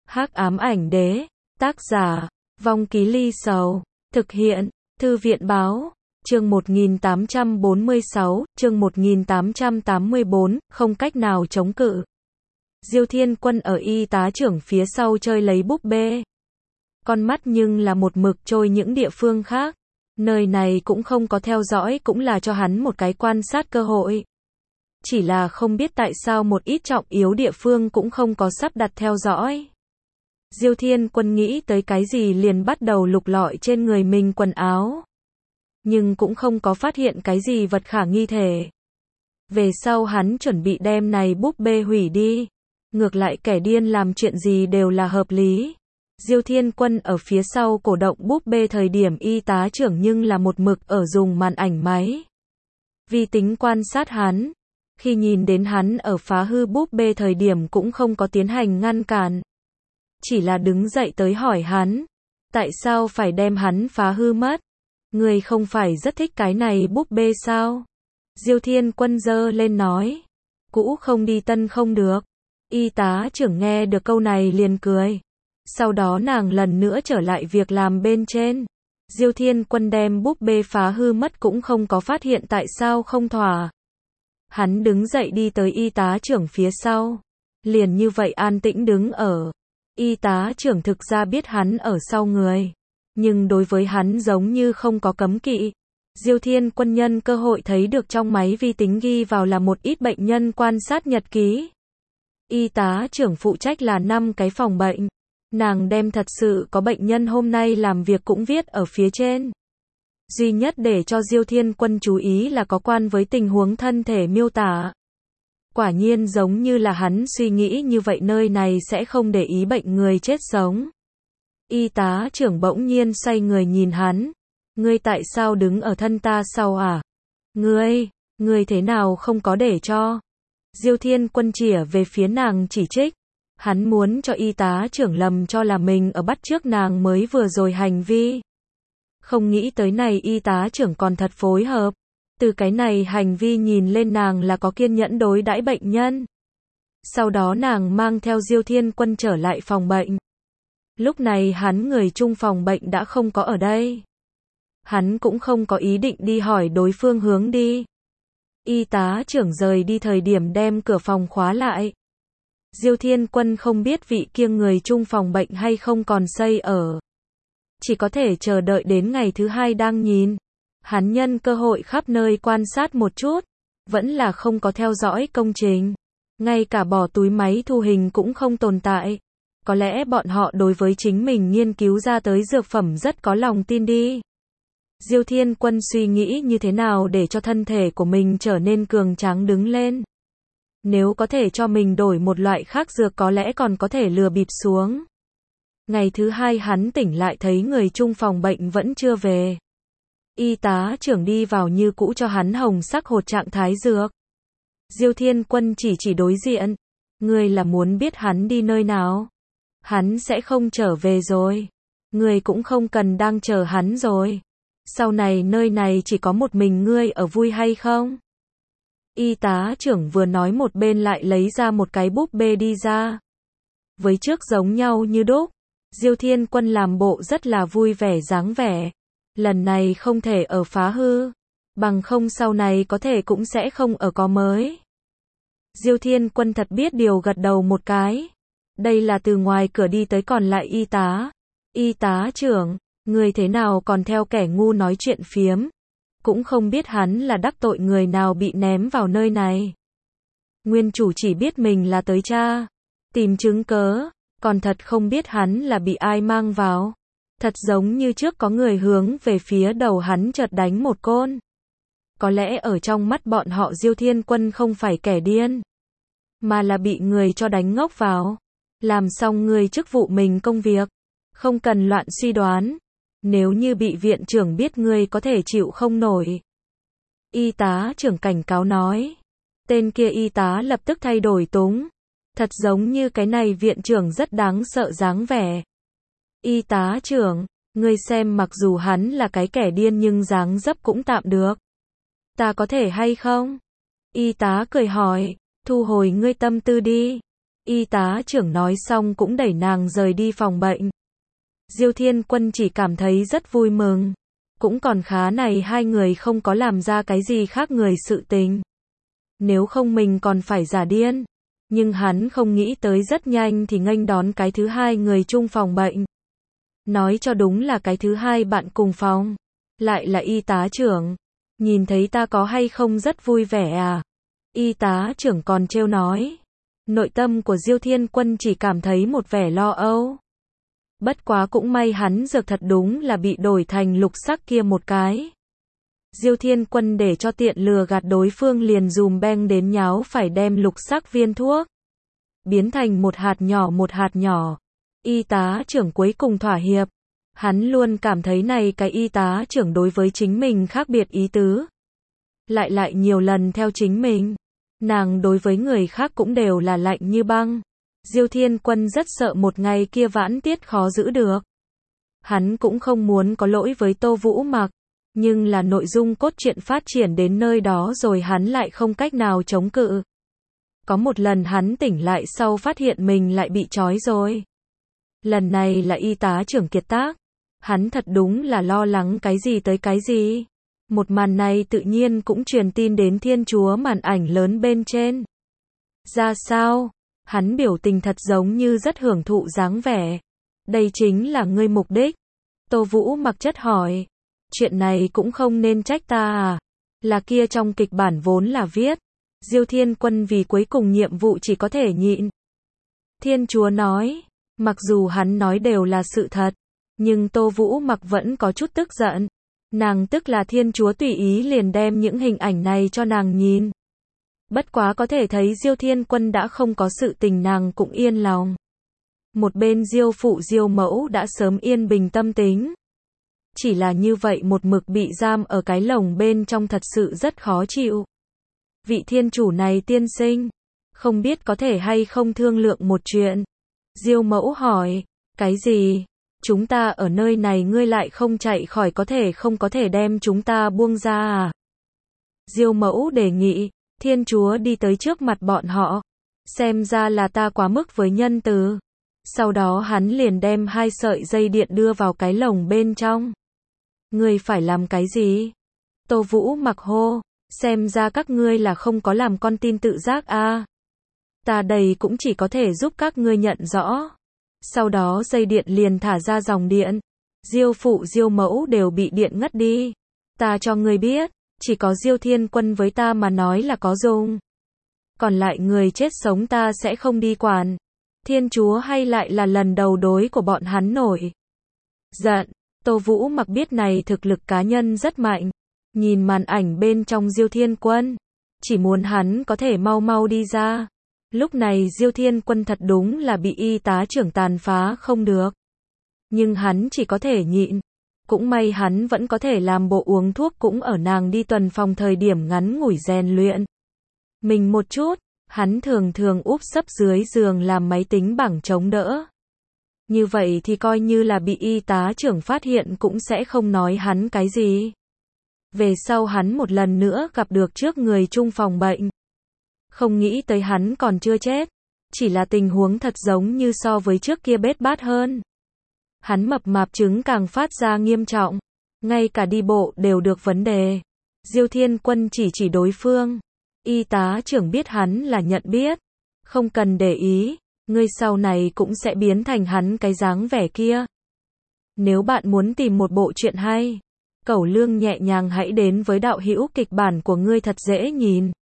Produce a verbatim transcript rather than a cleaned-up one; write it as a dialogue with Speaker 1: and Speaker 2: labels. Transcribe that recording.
Speaker 1: Hắc ám ảnh đế, tác giả, Vong Ký Ly Sầu, thực hiện, Thư viện báo, chương một nghìn tám trăm bốn mươi sáu, chương một nghìn tám trăm tám mươi bốn, không cách nào chống cự. Diêu Thiên Quân ở y tá trưởng phía sau chơi lấy búp bê. Con mắt nhưng là một mực trôi những địa phương khác. Nơi này cũng không có theo dõi, cũng là cho hắn một cái quan sát cơ hội. Chỉ là không biết tại sao một ít trọng yếu địa phương cũng không có sắp đặt theo dõi. Diêu Thiên Quân nghĩ tới cái gì liền bắt đầu lục lọi trên người mình quần áo. Nhưng cũng không có phát hiện cái gì vật khả nghi thể. Về sau hắn chuẩn bị đem này búp bê hủy đi. Ngược lại kẻ điên làm chuyện gì đều là hợp lý. Diêu Thiên Quân ở phía sau cổ động búp bê thời điểm y tá trưởng nhưng là một mực ở dùng màn ảnh máy vi tính quan sát hắn. Khi nhìn đến hắn ở phá hư búp bê thời điểm cũng không có tiến hành ngăn cản. Chỉ là đứng dậy tới hỏi hắn. Tại sao phải đem hắn phá hư mất? Người không phải rất thích cái này búp bê sao? Diêu Thiên Quân giơ lên nói. Cũ không đi tân không được. Y tá trưởng nghe được câu này liền cười. Sau đó nàng lần nữa trở lại việc làm bên trên. Diêu Thiên Quân đem búp bê phá hư mất cũng không có phát hiện tại sao không thỏa. Hắn đứng dậy đi tới y tá trưởng phía sau. Liền như vậy an tĩnh đứng ở. Y tá trưởng thực ra biết hắn ở sau người. Nhưng đối với hắn giống như không có cấm kỵ. Diêu Thiên Quân nhân cơ hội thấy được trong máy vi tính ghi vào là một ít bệnh nhân quan sát nhật ký. Y tá trưởng phụ trách là năm cái phòng bệnh. Nàng đem thật sự có bệnh nhân hôm nay làm việc cũng viết ở phía trên. Duy nhất để cho Diêu Thiên Quân chú ý là có quan với tình huống thân thể miêu tả. Quả nhiên giống như là hắn suy nghĩ như vậy, nơi này sẽ không để ý bệnh người chết sống. Y tá trưởng bỗng nhiên xoay người nhìn hắn. Ngươi tại sao đứng ở thân ta sau à? Ngươi, ngươi thế nào không có để cho? Diêu Thiên Quân chĩa về phía nàng chỉ trích. Hắn muốn cho y tá trưởng lầm cho là mình ở bắt chước nàng mới vừa rồi hành vi. Không nghĩ tới này y tá trưởng còn thật phối hợp. Từ cái này hành vi nhìn lên nàng là có kiên nhẫn đối đãi bệnh nhân. Sau đó nàng mang theo Diêu Thiên Quân trở lại phòng bệnh. Lúc này hắn người chung phòng bệnh đã không có ở đây. Hắn cũng không có ý định đi hỏi đối phương hướng đi. Y tá trưởng rời đi thời điểm đem cửa phòng khóa lại. Diêu Thiên Quân không biết vị kia người chung phòng bệnh hay không còn xây ở. Chỉ có thể chờ đợi đến ngày thứ hai đang nhìn. Hắn nhân cơ hội khắp nơi quan sát một chút. Vẫn là không có theo dõi công trình. Ngay cả bỏ túi máy thu hình cũng không tồn tại. Có lẽ bọn họ đối với chính mình nghiên cứu ra tới dược phẩm rất có lòng tin đi. Diêu Thiên Quân suy nghĩ như thế nào để cho thân thể của mình trở nên cường tráng đứng lên. Nếu có thể cho mình đổi một loại khác dược có lẽ còn có thể lừa bịp xuống. Ngày thứ hai hắn tỉnh lại thấy người chung phòng bệnh vẫn chưa về. Y tá trưởng đi vào như cũ cho hắn hồng sắc hột trạng thái dược. Diêu Thiên Quân chỉ chỉ đối diện. Ngươi là muốn biết hắn đi nơi nào? Hắn sẽ không trở về rồi. Ngươi cũng không cần đang chờ hắn rồi. Sau này nơi này chỉ có một mình ngươi ở vui hay không? Y tá trưởng vừa nói một bên lại lấy ra một cái búp bê đi ra. Với trước giống nhau như đúc. Diêu Thiên Quân làm bộ rất là vui vẻ dáng vẻ. Lần này không thể ở phá hư. Bằng không sau này có thể cũng sẽ không ở có mới. Diêu Thiên Quân thật biết điều gật đầu một cái. Đây là từ ngoài cửa đi tới còn lại y tá. Y tá trưởng, người thế nào còn theo kẻ ngu nói chuyện phiếm. Cũng không biết hắn là đắc tội người nào bị ném vào nơi này. Nguyên chủ chỉ biết mình là tới tra. Tìm chứng cớ. Còn thật không biết hắn là bị ai mang vào. Thật giống như trước có người hướng về phía đầu hắn chợt đánh một côn. Có lẽ ở trong mắt bọn họ Diêu Thiên Quân không phải kẻ điên. Mà là bị người cho đánh ngốc vào. Làm xong người chức vụ mình công việc. Không cần loạn suy đoán. Nếu như bị viện trưởng biết ngươi có thể chịu không nổi. Y tá trưởng cảnh cáo nói. Tên kia y tá lập tức thay đổi túng. Thật giống như cái này viện trưởng rất đáng sợ dáng vẻ. Y tá trưởng, ngươi xem mặc dù hắn là cái kẻ điên nhưng dáng dấp cũng tạm được. Ta có thể hay không? Y tá cười hỏi, thu hồi ngươi tâm tư đi. Y tá trưởng nói xong cũng đẩy nàng rời đi phòng bệnh. Diêu Thiên Quân chỉ cảm thấy rất vui mừng. Cũng còn khá này hai người không có làm ra cái gì khác người sự tình. Nếu không mình còn phải giả điên. Nhưng hắn không nghĩ tới rất nhanh thì nghênh đón cái thứ hai người chung phòng bệnh. Nói cho đúng là cái thứ hai bạn cùng phòng. Lại là y tá trưởng. Nhìn thấy ta có hay không rất vui vẻ à? Y tá trưởng còn trêu nói. Nội tâm của Diêu Thiên Quân chỉ cảm thấy một vẻ lo âu. Bất quá cũng may hắn dược thật đúng là bị đổi thành lục sắc kia một cái. Diêu Thiên Quân để cho tiện lừa gạt đối phương liền dùm beng đến nháo phải đem lục sắc viên thuốc biến thành một hạt nhỏ một hạt nhỏ. Y tá trưởng cuối cùng thỏa hiệp. Hắn luôn cảm thấy này cái y tá trưởng đối với chính mình khác biệt ý tứ. Lại lại nhiều lần theo chính mình. Nàng đối với người khác cũng đều là lạnh như băng. Diêu Thiên Quân rất sợ một ngày kia vãn tiết khó giữ được. Hắn cũng không muốn có lỗi với Tô Vũ Mặc. Nhưng là nội dung cốt truyện phát triển đến nơi đó rồi hắn lại không cách nào chống cự. Có một lần hắn tỉnh lại sau phát hiện mình lại bị trói rồi. Lần này là y tá trưởng kiệt tác. Hắn thật đúng là lo lắng cái gì tới cái gì. Một màn này tự nhiên cũng truyền tin đến Thiên Chúa màn ảnh lớn bên trên. Ra sao? Hắn biểu tình thật giống như rất hưởng thụ dáng vẻ. Đây chính là ngươi mục đích. Tô Vũ Mặc chất hỏi. Chuyện này cũng không nên trách ta à? Là kia trong kịch bản vốn là viết. Diêu Thiên Quân vì cuối cùng nhiệm vụ chỉ có thể nhịn. Thiên Chúa nói. Mặc dù hắn nói đều là sự thật. Nhưng Tô Vũ Mặc vẫn có chút tức giận. Nàng tức là Thiên Chúa tùy ý liền đem những hình ảnh này cho nàng nhìn. Bất quá có thể thấy Diêu Thiên Quân đã không có sự tình nàng cũng yên lòng. Một bên Diêu phụ Diêu mẫu đã sớm yên bình tâm tính. Chỉ là như vậy một mực bị giam ở cái lồng bên trong thật sự rất khó chịu. Vị thiên chủ này tiên sinh, không biết có thể hay không thương lượng một chuyện. Diêu mẫu hỏi, cái gì? Chúng ta ở nơi này ngươi lại không chạy khỏi có thể không có thể đem chúng ta buông ra à? Diêu mẫu đề nghị, Thiên Chúa đi tới trước mặt bọn họ. Xem ra là ta quá mức với nhân từ. Sau đó hắn liền đem hai sợi dây điện đưa vào cái lồng bên trong. Ngươi phải làm cái gì? Tô Vũ Mặc hô, xem ra các ngươi là không có làm con tin tự giác a. Ta đây cũng chỉ có thể giúp các ngươi nhận rõ. Sau đó dây điện liền thả ra dòng điện. Diêu phụ Diêu mẫu đều bị điện ngất đi. Ta cho ngươi biết, chỉ có Diêu Thiên Quân với ta mà nói là có dùng. Còn lại người chết sống ta sẽ không đi quản. Thiên Chúa hay lại là lần đầu đối của bọn hắn nổi giận. Tô Vũ Mặc biết này thực lực cá nhân rất mạnh. Nhìn màn ảnh bên trong Diêu Thiên Quân. Chỉ muốn hắn có thể mau mau đi ra. Lúc này Diêu Thiên Quân thật đúng là bị y tá trưởng tàn phá không được. Nhưng hắn chỉ có thể nhịn. Cũng may hắn vẫn có thể làm bộ uống thuốc cũng ở nàng đi tuần phòng thời điểm ngắn ngủi rèn luyện. Mình một chút, hắn thường thường úp sấp dưới giường làm máy tính bảng chống đỡ. Như vậy thì coi như là bị y tá trưởng phát hiện cũng sẽ không nói hắn cái gì. Về sau hắn một lần nữa gặp được trước người chung phòng bệnh. Không nghĩ tới hắn còn chưa chết. Chỉ là tình huống thật giống như so với trước kia bết bát hơn. Hắn mập mạp trứng càng phát ra nghiêm trọng. Ngay cả đi bộ đều được vấn đề. Diêu Thiên Quân chỉ chỉ đối phương. Y tá trưởng biết hắn là nhận biết. Không cần để ý. Ngươi sau này cũng sẽ biến thành hắn cái dáng vẻ kia. Nếu bạn muốn tìm một bộ truyện hay, Cẩu Lương nhẹ nhàng hãy đến với đạo hữu kịch bản của ngươi thật dễ nhìn.